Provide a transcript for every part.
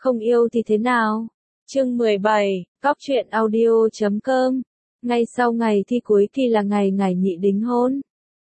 không yêu thì thế nào? Chương 17, Cóc truyện audio.com. Ngay sau ngày thi cuối kỳ là ngày ngải nhị đính hôn.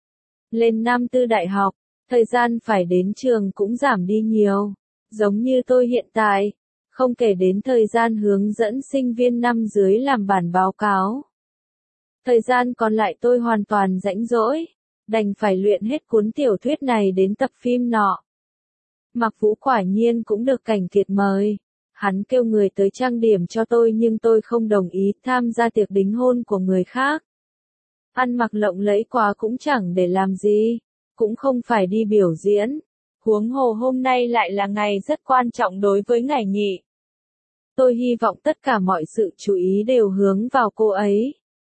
Lên năm tư đại học, thời gian phải đến trường cũng giảm đi nhiều. Giống như tôi hiện tại, không kể đến thời gian hướng dẫn sinh viên năm dưới làm bản báo cáo. Thời gian còn lại tôi hoàn toàn rãnh rỗi, đành phải luyện hết cuốn tiểu thuyết này đến tập phim nọ. Mạc Vũ quả nhiên cũng được Cảnh Kiệt mời. Hắn kêu người tới trang điểm cho tôi nhưng tôi không đồng ý tham gia tiệc đính hôn của người khác. Ăn mặc lộng lẫy quá cũng chẳng để làm gì, cũng không phải đi biểu diễn. Huống hồ hôm nay lại là ngày rất quan trọng đối với ngải nhị. Tôi hy vọng tất cả mọi sự chú ý đều hướng vào cô ấy.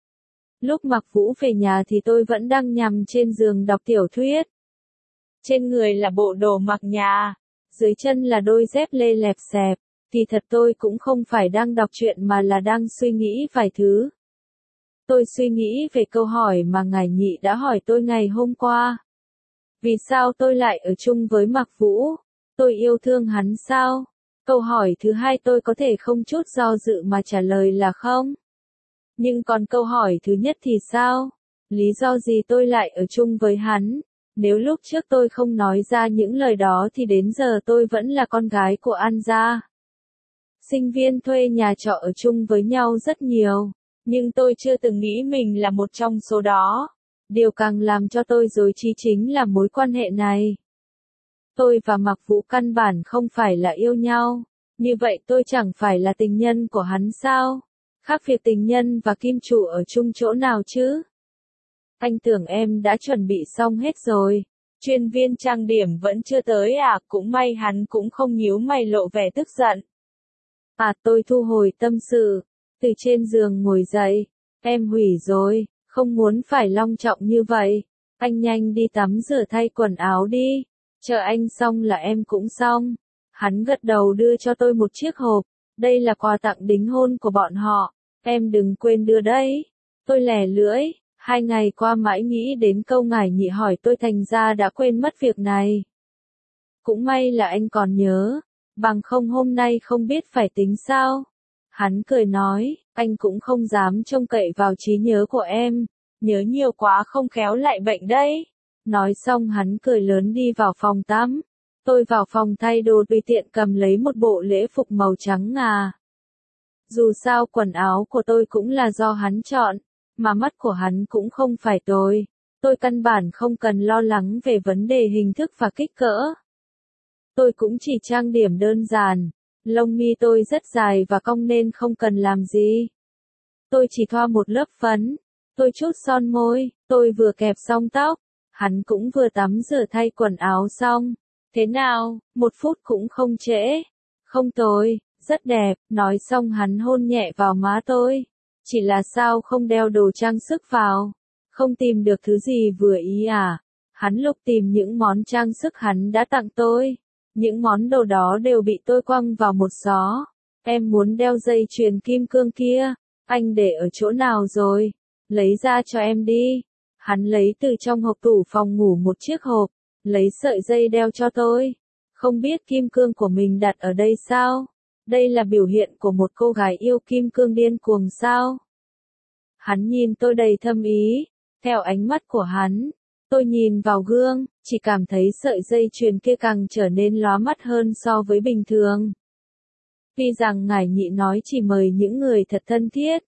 Lúc Mạc Vũ về nhà thì tôi vẫn đang nằm trên giường đọc tiểu thuyết. Trên người là bộ đồ mặc nhà, dưới chân là đôi dép lê lẹp xẹp. Kỳ thật tôi cũng không phải đang đọc truyện mà là đang suy nghĩ vài thứ. Tôi suy nghĩ về câu hỏi mà ngải nhị đã hỏi tôi ngày hôm qua. Vì sao tôi lại ở chung với Mạc Vũ? Tôi yêu thương hắn sao? Câu hỏi thứ hai tôi có thể không chút do dự mà trả lời là không. Nhưng còn câu hỏi thứ nhất thì sao? Lý do gì tôi lại ở chung với hắn? Nếu lúc trước tôi không nói ra những lời đó thì đến giờ tôi vẫn là con gái của An gia. Sinh viên thuê nhà trọ ở chung với nhau rất nhiều, nhưng tôi chưa từng nghĩ mình là một trong số đó. Điều càng làm cho tôi rối trí chính là mối quan hệ này. Tôi và Mạc Vũ căn bản không phải là yêu nhau, như vậy tôi chẳng phải là tình nhân của hắn sao? Khác việc tình nhân và kim chủ ở chung chỗ nào chứ? Anh tưởng em đã chuẩn bị xong hết rồi. Chuyên viên trang điểm vẫn chưa tới à? Cũng may hắn cũng không nhíu mày lộ vẻ tức giận. Tôi thu hồi tâm sự, từ trên giường ngồi dậy. Em hủy rồi, không muốn phải long trọng như vậy. Anh nhanh đi tắm rửa thay quần áo đi. Chờ anh xong là em cũng xong. Hắn gật đầu đưa cho tôi một chiếc hộp. Đây là quà tặng đính hôn của bọn họ. Em đừng quên đưa đấy. Tôi lẻ lưỡi. 2 ngày qua mãi nghĩ đến câu ngải nhị hỏi tôi thành ra đã quên mất việc này. Cũng may là anh còn nhớ. Bằng không hôm nay không biết phải tính sao. Hắn cười nói, anh cũng không dám trông cậy vào trí nhớ của em. Nhớ nhiều quá không khéo lại bệnh đấy. Nói xong hắn cười lớn đi vào phòng tắm. Tôi vào phòng thay đồ tùy tiện cầm lấy một bộ lễ phục màu trắng ngà. Dù sao quần áo của tôi cũng là do hắn chọn, mà mắt của hắn cũng không phải tôi. Tôi căn bản không cần lo lắng về vấn đề hình thức và kích cỡ. Tôi cũng chỉ trang điểm đơn giản, lông mi tôi rất dài và cong nên không cần làm gì. Tôi chỉ thoa một lớp phấn, tôi chút son môi, tôi vừa kẹp xong tóc, hắn cũng vừa tắm rửa thay quần áo xong. Thế nào, 1 phút cũng không trễ. Không tồi, rất đẹp, nói xong hắn hôn nhẹ vào má tôi. Chỉ là sao không đeo đồ trang sức vào? Không tìm được thứ gì vừa ý à? Hắn lục tìm những món trang sức hắn đã tặng tôi. Những món đồ đó đều bị tôi quăng vào một xó. Em muốn đeo dây chuyền kim cương kia. Anh để ở chỗ nào rồi? Lấy ra cho em đi. Hắn lấy từ trong hộp tủ phòng ngủ một chiếc hộp. Lấy sợi dây đeo cho tôi. Không biết kim cương của mình đặt ở đây sao? Đây là biểu hiện của một cô gái yêu kim cương điên cuồng sao? Hắn nhìn tôi đầy thâm ý. Theo ánh mắt của hắn, tôi nhìn vào gương, chỉ cảm thấy sợi dây chuyền kia càng trở nên lóa mắt hơn so với bình thường. Tuy rằng ngải nhị nói chỉ mời những người thật thân thiết.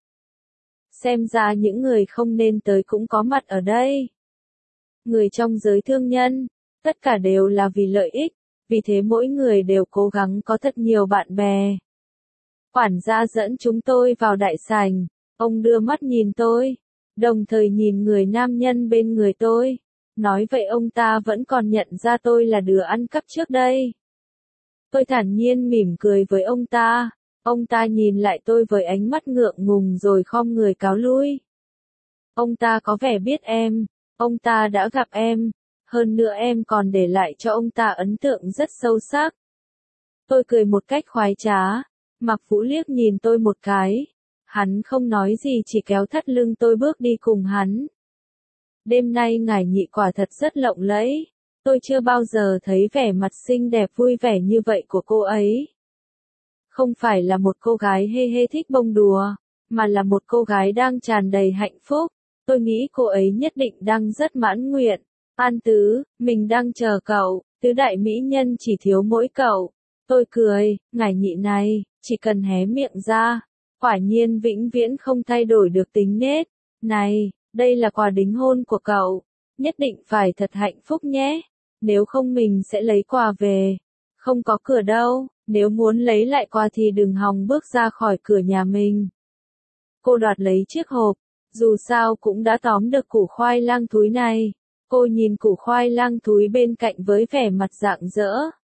Xem ra những người không nên tới cũng có mặt ở đây. Người trong giới thương nhân, tất cả đều là vì lợi ích, vì thế mỗi người đều cố gắng có thật nhiều bạn bè. Quản gia dẫn chúng tôi vào đại sảnh, ông đưa mắt nhìn tôi, đồng thời nhìn người nam nhân bên người tôi. Nói vậy ông ta vẫn còn nhận ra tôi là đứa ăn cắp trước đây. Tôi thản nhiên mỉm cười với ông ta. Ông ta nhìn lại tôi với ánh mắt ngượng ngùng rồi khom người cáo lui. Ông ta có vẻ biết em. Ông ta đã gặp em. Hơn nữa em còn để lại cho ông ta ấn tượng rất sâu sắc. Tôi cười một cách khoái trá. Mạc Vũ liếc nhìn tôi một cái. Hắn không nói gì chỉ kéo thắt lưng tôi bước đi cùng hắn. Đêm nay ngải nhị quả thật rất lộng lẫy. Tôi chưa bao giờ thấy vẻ mặt xinh đẹp vui vẻ như vậy của cô ấy. Không phải là một cô gái hê hê thích bông đùa, mà là một cô gái đang tràn đầy hạnh phúc. Tôi nghĩ cô ấy nhất định đang rất mãn nguyện. An Tứ, mình đang chờ cậu, tứ đại mỹ nhân chỉ thiếu mỗi cậu. Tôi cười, ngải nhị này, chỉ cần hé miệng ra, quả nhiên vĩnh viễn không thay đổi được tính nết. Này, đây là quà đính hôn của cậu, nhất định phải thật hạnh phúc nhé. Nếu không mình sẽ lấy quà về. Không có cửa đâu, nếu muốn lấy lại quà thì đừng hòng bước ra khỏi cửa nhà mình. Cô đoạt lấy chiếc hộp, dù sao cũng đã tóm được củ khoai lang thúi này. Cô nhìn củ khoai lang thúi bên cạnh với vẻ mặt rạng rỡ.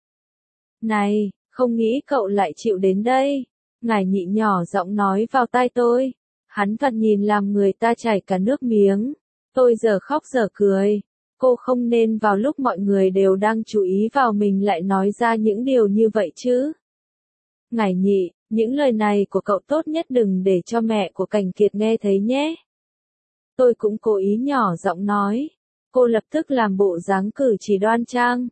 Này, không nghĩ cậu lại chịu đến đây. Ngải nhị nhỏ giọng nói vào tai tôi. Hắn thoạt nhìn làm người ta chảy cả nước miếng. Tôi giờ khóc giờ cười. Cô không nên vào lúc mọi người đều đang chú ý vào mình lại nói ra những điều như vậy chứ. Ngải nhị, những lời này của cậu tốt nhất đừng để cho mẹ của Cảnh Kiệt nghe thấy nhé. Tôi cũng cố ý nhỏ giọng nói. Cô lập tức làm bộ dáng cử chỉ đoan trang.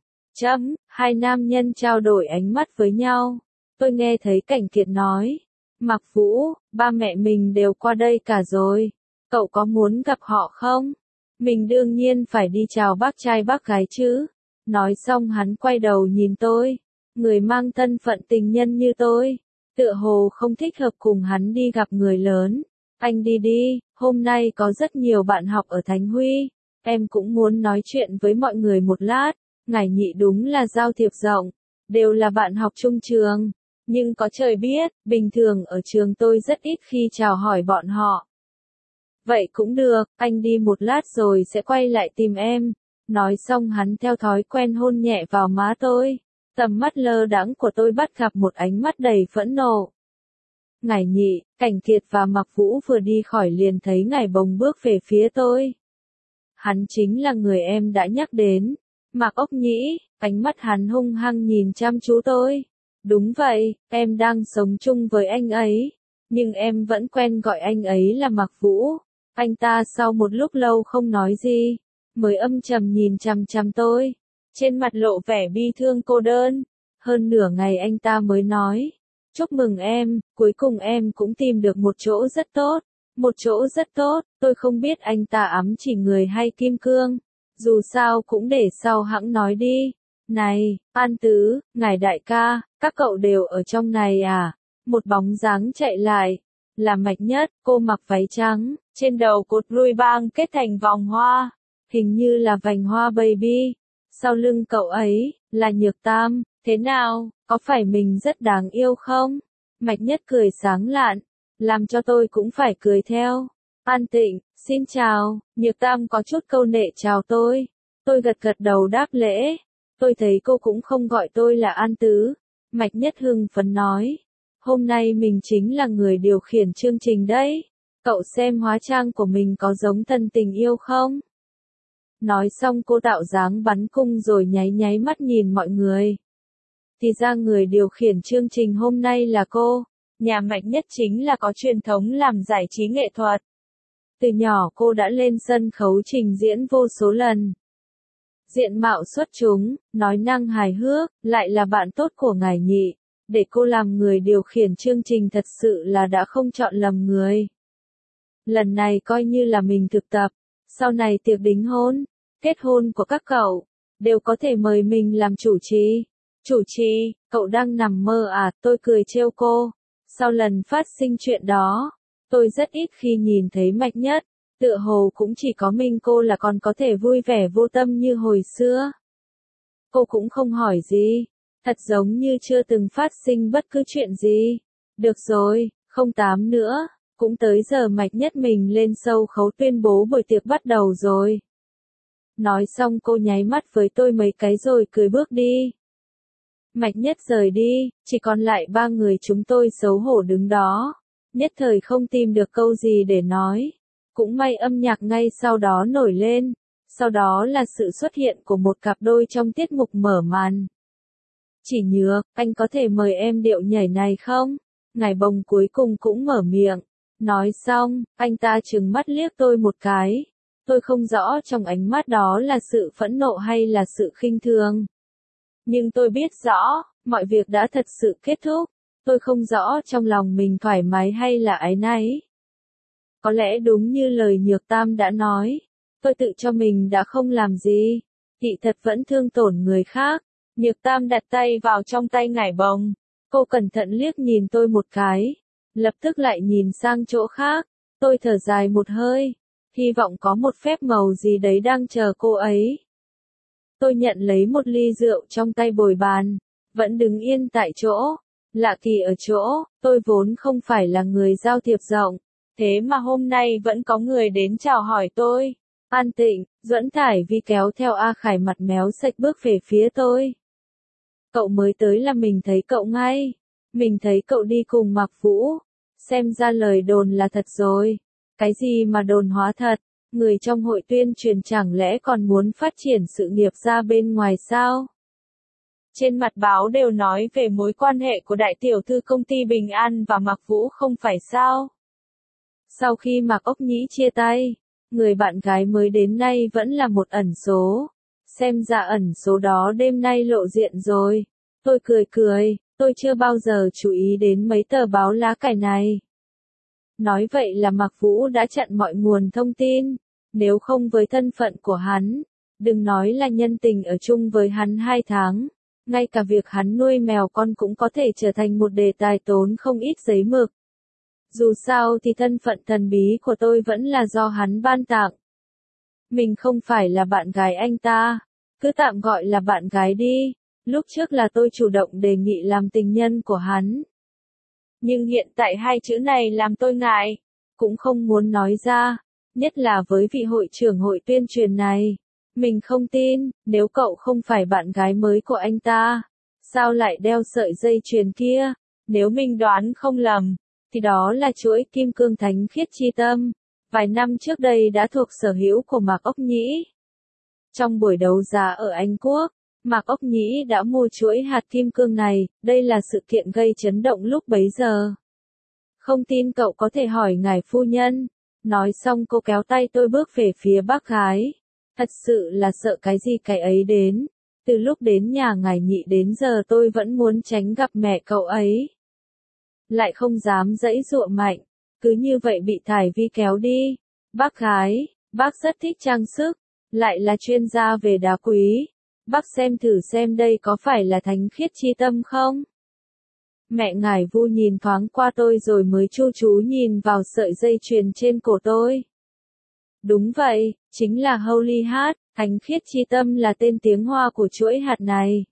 Hai nam nhân trao đổi ánh mắt với nhau. Tôi nghe thấy Cảnh Kiệt nói. Mạc Vũ, ba mẹ mình đều qua đây cả rồi. Cậu có muốn gặp họ không? Mình đương nhiên phải đi chào bác trai bác gái chứ. Nói xong hắn quay đầu nhìn tôi. Người mang thân phận tình nhân như tôi. Tựa hồ không thích hợp cùng hắn đi gặp người lớn. Anh đi đi, hôm nay có rất nhiều bạn học ở Thánh Huy. Em cũng muốn nói chuyện với mọi người một lát. Ngải nhị đúng là giao thiệp rộng. Đều là bạn học chung trường. Nhưng có trời biết, bình thường ở trường tôi rất ít khi chào hỏi bọn họ. Vậy cũng được, anh đi một lát rồi sẽ quay lại tìm em. Nói xong hắn theo thói quen hôn nhẹ vào má tôi. Tầm mắt lơ đãng của tôi bắt gặp một ánh mắt đầy phẫn nộ. Ngải nhị, Cảnh Kiệt và Mạc Vũ vừa đi khỏi liền thấy Ngải Bồng bước về phía tôi. Hắn chính là người em đã nhắc đến. Mạc Ốc Nhĩ, ánh mắt hắn hung hăng nhìn chăm chú tôi. Đúng vậy, em đang sống chung với anh ấy. Nhưng em vẫn quen gọi anh ấy là Mạc Vũ. Anh ta sau một lúc lâu không nói gì, mới âm trầm nhìn chằm chằm tôi. Trên mặt lộ vẻ bi thương cô đơn. Hơn nửa ngày anh ta mới nói. Chúc mừng em, cuối cùng em cũng tìm được một chỗ rất tốt. Một chỗ rất tốt, tôi không biết anh ta ám chỉ người hay kim cương. Dù sao cũng để sau hãng nói đi. Này, An Tứ, ngài đại ca, các cậu đều ở trong này à? Một bóng dáng chạy lại. Là Mạch Nhất, cô mặc váy trắng, trên đầu cột ruồi băng kết thành vòng hoa. Hình như là vành hoa baby. Sau lưng cậu ấy, là Nhược Tam. Thế nào, có phải mình rất đáng yêu không? Mạch Nhất cười sáng lạn, làm cho tôi cũng phải cười theo. An Tịnh, xin chào. Nhược Tam có chút câu nệ chào tôi. Tôi gật gật đầu đáp lễ. Tôi thấy cô cũng không gọi tôi là An Tứ. Mạch Nhất hưng phấn nói. Hôm nay mình chính là người điều khiển chương trình đấy. Cậu xem hóa trang của mình có giống thân tình yêu không? Nói xong cô tạo dáng bắn cung rồi nháy nháy mắt nhìn mọi người. Thì ra người điều khiển chương trình hôm nay là cô. Nhà Mạch Nhất chính là có truyền thống làm giải trí nghệ thuật. Từ nhỏ cô đã lên sân khấu trình diễn vô số lần. Diện mạo xuất chúng, nói năng hài hước, lại là bạn tốt của ngài nhị. Để cô làm người điều khiển chương trình thật sự là đã không chọn lầm người. Lần này coi như là mình thực tập. Sau này tiệc đính hôn, kết hôn của các cậu, đều có thể mời mình làm chủ trì. Chủ trì, cậu đang nằm mơ à? Tôi cười trêu cô. Sau lần phát sinh chuyện đó, tôi rất ít khi nhìn thấy Mạch Nhất. Tựa hồ cũng chỉ có mình cô là còn có thể vui vẻ vô tâm như hồi xưa. Cô cũng không hỏi gì. Thật giống như chưa từng phát sinh bất cứ chuyện gì. Được rồi, không tám nữa. Cũng tới giờ Mạch Nhất mình lên sâu khấu tuyên bố buổi tiệc bắt đầu rồi. Nói xong cô nháy mắt với tôi mấy cái rồi cười bước đi. Mạch Nhất rời đi, chỉ còn lại ba người chúng tôi xấu hổ đứng đó. Nhất thời không tìm được câu gì để nói. Cũng may âm nhạc ngay sau đó nổi lên. Sau đó là sự xuất hiện của một cặp đôi trong tiết mục mở màn. Chỉ Nhược, anh có thể mời em điệu nhảy này không? Ngải Bồng cuối cùng cũng mở miệng. Nói xong, anh ta trừng mắt liếc tôi một cái. Tôi không rõ trong ánh mắt đó là sự phẫn nộ hay là sự khinh thường. Nhưng tôi biết rõ, mọi việc đã thật sự kết thúc. Tôi không rõ trong lòng mình thoải mái hay là áy náy. Có lẽ đúng như lời Nhược Tam đã nói, tôi tự cho mình đã không làm gì, kỳ thật vẫn thương tổn người khác. Nhược Tam đặt tay vào trong tay ngải bồng, cô cẩn thận liếc nhìn tôi một cái, lập tức lại nhìn sang chỗ khác, tôi thở dài một hơi, hy vọng có một phép màu gì đấy đang chờ cô ấy. Tôi nhận lấy một ly rượu trong tay bồi bàn, vẫn đứng yên tại chỗ. Lạ kỳ ở chỗ, tôi vốn không phải là người giao thiệp rộng, thế mà hôm nay vẫn có người đến chào hỏi tôi. An Tịnh, Duẫn Thải Vi kéo theo A Khải mặt méo sạch bước về phía tôi. Cậu mới tới là mình thấy cậu ngay. Mình thấy cậu đi cùng Mạc Vũ. Xem ra lời đồn là thật rồi. Cái gì mà đồn hóa thật? Người trong hội tuyên truyền chẳng lẽ còn muốn phát triển sự nghiệp ra bên ngoài sao? Trên mặt báo đều nói về mối quan hệ của đại tiểu thư công ty Bình An và Mạc Vũ không phải sao? Sau khi Mạc Ốc Nhĩ chia tay, người bạn gái mới đến nay vẫn là một ẩn số. Xem ra ẩn số đó đêm nay lộ diện rồi. Tôi cười, tôi chưa bao giờ chú ý đến mấy tờ báo lá cải này. Nói vậy là Mạc Vũ đã chặn mọi nguồn thông tin, nếu không với thân phận của hắn, đừng nói là nhân tình ở chung với hắn 2 tháng, ngay cả việc hắn nuôi mèo con cũng có thể trở thành một đề tài tốn không ít giấy mực. Dù sao thì thân phận thần bí của tôi vẫn là do hắn ban tặng. Mình không phải là bạn gái anh ta, cứ tạm gọi là bạn gái đi, lúc trước là tôi chủ động đề nghị làm tình nhân của hắn. Nhưng hiện tại 2 chữ này làm tôi ngại, cũng không muốn nói ra, nhất là với vị hội trưởng hội tuyên truyền này. Mình không tin, nếu cậu không phải bạn gái mới của anh ta, sao lại đeo sợi dây chuyền kia? Nếu mình đoán không lầm, thì đó là chuỗi kim cương thánh khiết chi tâm, vài năm trước đây đã thuộc sở hữu của Mạc Ốc Nhĩ. Trong buổi đấu giá ở Anh Quốc, Mạc Ốc Nhĩ đã mua chuỗi hạt kim cương này, đây là sự kiện gây chấn động lúc bấy giờ. Không tin cậu có thể hỏi ngài phu nhân. Nói xong cô kéo tay tôi bước về phía bác gái. Thật sự là sợ cái gì cái ấy đến. Từ lúc đến nhà ngài Nhị đến giờ tôi vẫn muốn tránh gặp mẹ cậu ấy. Lại không dám giãy giụa mạnh. Cứ như vậy bị Thải Vi kéo đi. Bác gái, bác rất thích trang sức. Lại là chuyên gia về đá quý. Bác xem thử xem đây có phải là thánh khiết chi tâm không? Mẹ ngài Vu nhìn thoáng qua tôi rồi mới chu chú nhìn vào sợi dây chuyền trên cổ tôi. Đúng vậy, chính là Holy Heart, thánh khiết chi tâm là tên tiếng Hoa của chuỗi hạt này.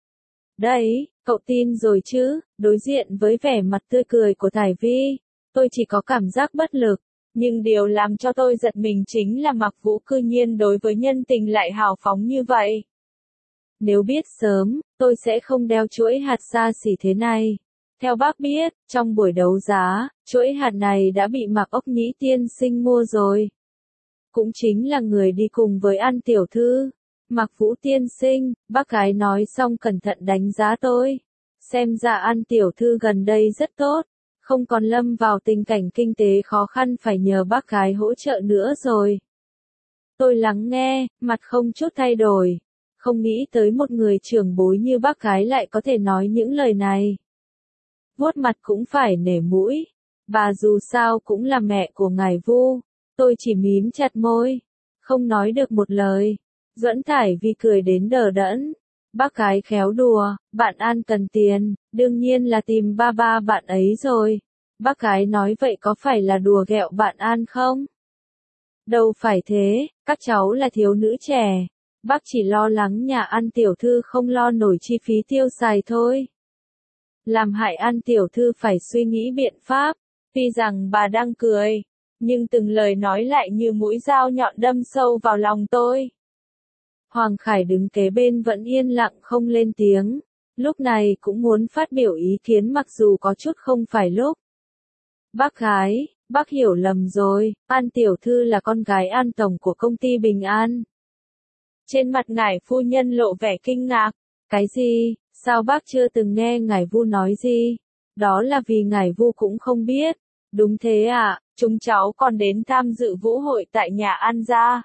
Đấy, cậu tin rồi chứ? Đối diện với vẻ mặt tươi cười của Thải Vi, tôi chỉ có cảm giác bất lực. Nhưng điều làm cho tôi giật mình chính là Mạc Vũ cư nhiên đối với nhân tình lại hào phóng như vậy. Nếu biết sớm, tôi sẽ không đeo chuỗi hạt xa xỉ thế này. Theo bác biết, trong buổi đấu giá, chuỗi hạt này đã bị Mạc Ốc Nhĩ tiên sinh mua rồi. Cũng chính là người đi cùng với An tiểu thư. Mạc Vũ tiên sinh, bác gái nói xong cẩn thận đánh giá tôi. Xem ra An tiểu thư gần đây rất tốt, không còn lâm vào tình cảnh kinh tế khó khăn phải nhờ bác gái hỗ trợ nữa rồi. Tôi lắng nghe, mặt không chút thay đổi. Không nghĩ tới một người trưởng bối như bác gái lại có thể nói những lời này. Vuốt mặt cũng phải nể mũi. Bà dù sao cũng là mẹ của ngài Vu. Tôi chỉ mím chặt môi, không nói được một lời. Duẫn Thải Vi cười đến đờ đẫn. Bác gái khéo đùa, bạn An cần tiền, đương nhiên là tìm ba ba bạn ấy rồi. Bác gái nói vậy có phải là đùa ghẹo bạn An không? Đâu phải thế, các cháu là thiếu nữ trẻ. Bác chỉ lo lắng nhà An tiểu thư không lo nổi chi phí tiêu xài thôi. Làm hại An tiểu thư phải suy nghĩ biện pháp. Tuy rằng bà đang cười, nhưng từng lời nói lại như mũi dao nhọn đâm sâu vào lòng tôi. Hoàng Khải đứng kế bên vẫn yên lặng không lên tiếng. Lúc này cũng muốn phát biểu ý kiến mặc dù có chút không phải lúc. Bác gái, bác hiểu lầm rồi, An tiểu thư là con gái An tổng của công ty Bình An. Trên mặt ngài phu nhân lộ vẻ kinh ngạc. Cái gì, sao bác chưa từng nghe ngài Vu nói gì? Đó là vì ngài Vu cũng không biết. Đúng thế ạ, chúng cháu còn đến tham dự vũ hội tại nhà An gia.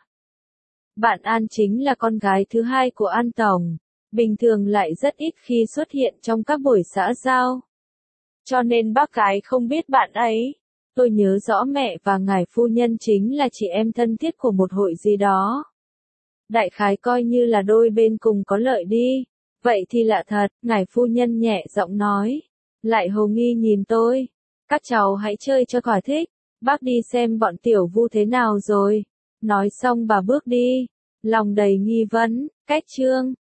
Bạn An chính là con gái thứ hai của An tổng, bình thường lại rất ít khi xuất hiện trong các buổi xã giao. cho nên bác gái không biết bạn ấy. Tôi nhớ rõ mẹ và ngài phu nhân chính là chị em thân thiết của một hội gì đó. Đại khái coi như là đôi bên cùng có lợi đi. Vậy thì lạ thật, ngài phu nhân nhẹ giọng nói. Lại hồ nghi nhìn tôi. Các cháu hãy chơi cho thỏa thích. Bác đi xem bọn tiểu Vu thế nào rồi. Nói xong bà bước đi. Lòng đầy nghi vấn, cách chương.